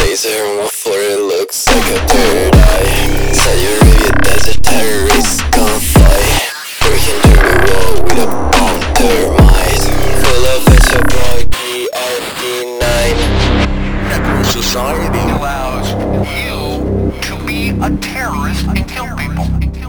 Laser on my forehead looks like a third eye. Saudi Arabia desert terrorists gon' fight. Breaking through the wall with a bomb thermite. Full of HFY RD9. Society allows you to be a terrorist and kill people.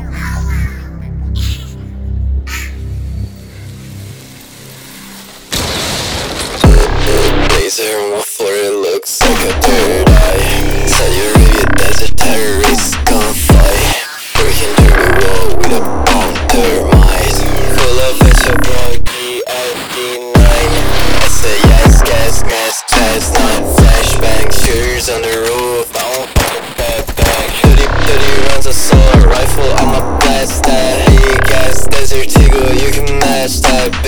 Laser on my forehead looks like a third eye. Saudi Arabia desert terrorists gon' fight. Breaking through the wall with a bomb thermite. Full of HFY RD9. SAS gas mask chest 9 flashbang. Shooters on the roof, I won't fucking back. 30 rounds assault rifle, I'ma blast that. Hey gas desert eagle, you can match that.